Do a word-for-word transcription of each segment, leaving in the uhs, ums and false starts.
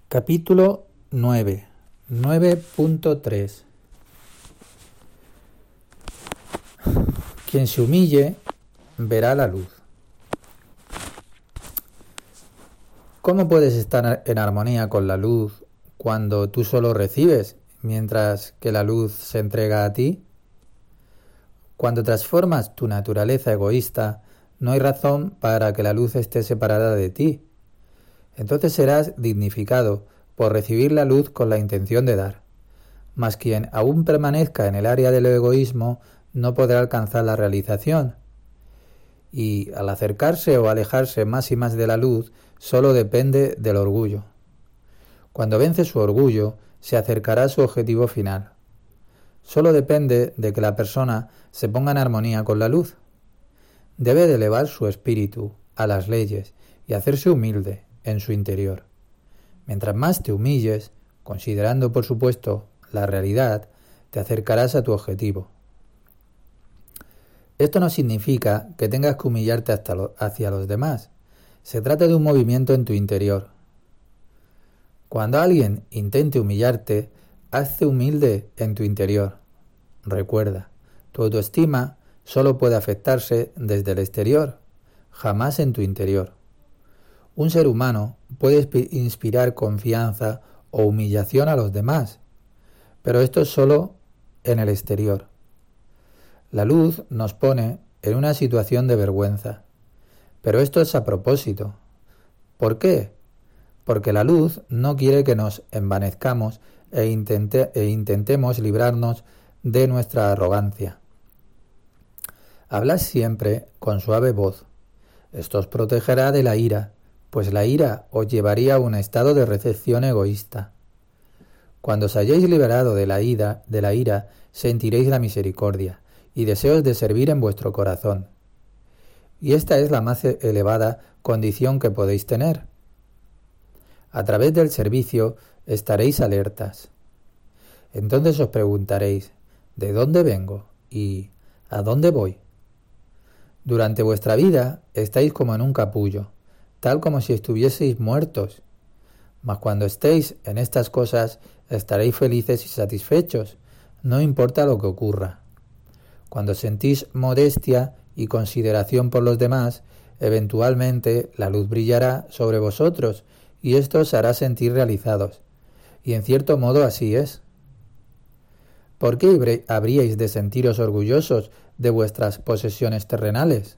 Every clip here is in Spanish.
Capítulo nueve, nueve punto tres. Quien se humille verá la luz. ¿Cómo puedes estar en armonía con la luz cuando tú solo recibes, mientras que la luz se entrega a ti? Cuando transformas tu naturaleza egoísta, no hay razón para que la luz esté separada de ti. Entonces serás dignificado por recibir la luz con la intención de dar. Mas quien aún permanezca en el área del egoísmo no podrá alcanzar la realización. Y al acercarse o alejarse más y más de la luz, solo depende del orgullo. Cuando vence su orgullo, se acercará a su objetivo final. Solo depende de que la persona se ponga en armonía con la luz. Debe de elevar su espíritu a las leyes y hacerse humilde en su interior. Mientras más te humilles, considerando por supuesto la realidad, te acercarás a tu objetivo. Esto no significa que tengas que humillarte hasta lo, hacia los demás. Se trata de un movimiento en tu interior. Cuando alguien intente humillarte, hazte humilde en tu interior. Recuerda, tu autoestima solo puede afectarse desde el exterior, jamás en tu interior. Un ser humano puede inspirar confianza o humillación a los demás, pero esto es solo en el exterior. La luz nos pone en una situación de vergüenza, pero esto es a propósito. ¿Por qué? Porque la luz no quiere que nos envanezcamos e, intente, e intentemos librarnos de nuestra arrogancia. Hablad siempre con suave voz. Esto os protegerá de la ira, pues la ira os llevaría a un estado de recepción egoísta. Cuando os hayáis liberado de la ira, de la ira, sentiréis la misericordia y deseos de servir en vuestro corazón. Y esta es la más elevada condición que podéis tener. A través del servicio estaréis alertas. Entonces os preguntaréis, ¿de dónde vengo? ¿Y a dónde voy? Durante vuestra vida estáis como en un capullo, tal como si estuvieseis muertos. Mas cuando estéis en estas cosas, estaréis felices y satisfechos, no importa lo que ocurra. Cuando sentís modestia y consideración por los demás, eventualmente la luz brillará sobre vosotros y esto os hará sentir realizados. Y en cierto modo así es. ¿Por qué habríais de sentiros orgullosos de vuestras posesiones terrenales?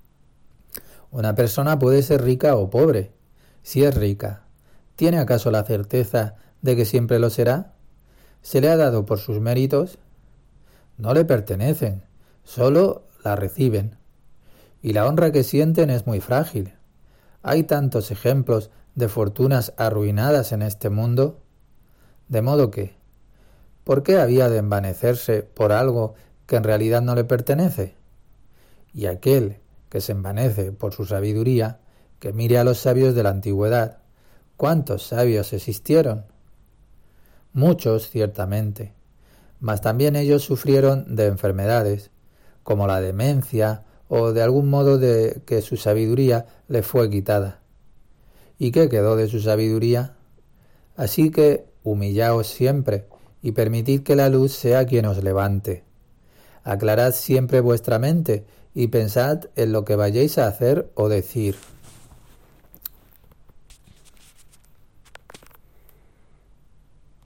Una persona puede ser rica o pobre. Si es rica, ¿tiene acaso la certeza de que siempre lo será? ¿Se le ha dado por sus méritos? No le pertenecen, solo la reciben. Y la honra que sienten es muy frágil. Hay tantos ejemplos de fortunas arruinadas en este mundo. De modo que, ¿por qué había de envanecerse por algo que en realidad no le pertenece? Y aquel que se envanece por su sabiduría, que mire a los sabios de la antigüedad. ¿Cuántos sabios existieron? Muchos, ciertamente, mas también ellos sufrieron de enfermedades, como la demencia o de algún modo de que su sabiduría les fue quitada. ¿Y qué quedó de su sabiduría? Así que humillaos siempre y permitid que la luz sea quien os levante. Aclarad siempre vuestra mente y pensad en lo que vayáis a hacer o decir.